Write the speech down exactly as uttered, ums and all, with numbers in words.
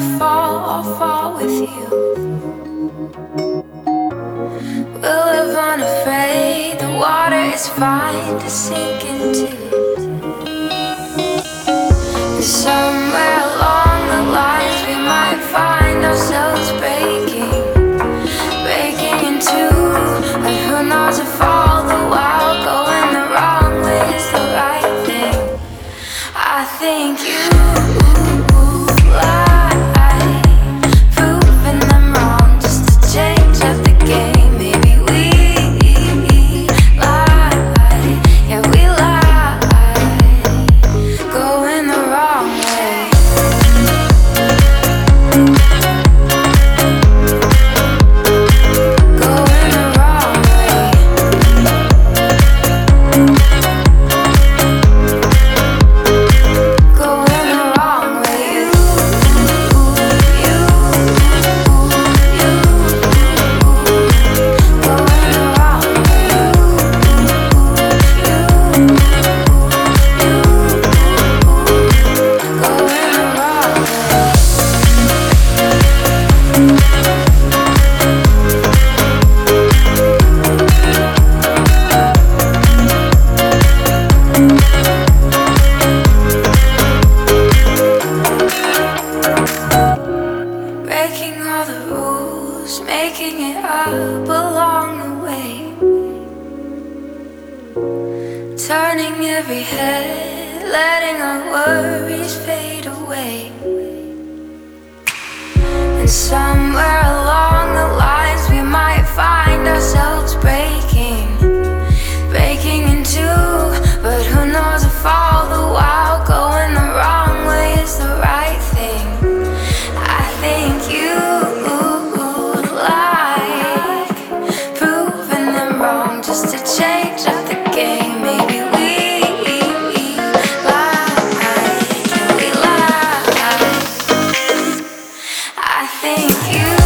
fall, I'll fall with you. We'll live unafraid, the water is fine to sink into. And somewhere along the lines we might find ourselves breaking, breaking in two. But who knows if all the while going the wrong way is the right thing. I think you making it up along the way, turning every head, letting our worries fade away. And somewhere along the lines we might find ourselves breaking, breaking in two. But who knows if all the while going the wrong way is the right thing. I think you just to change up the game. Maybe we lie, can we lie? I think you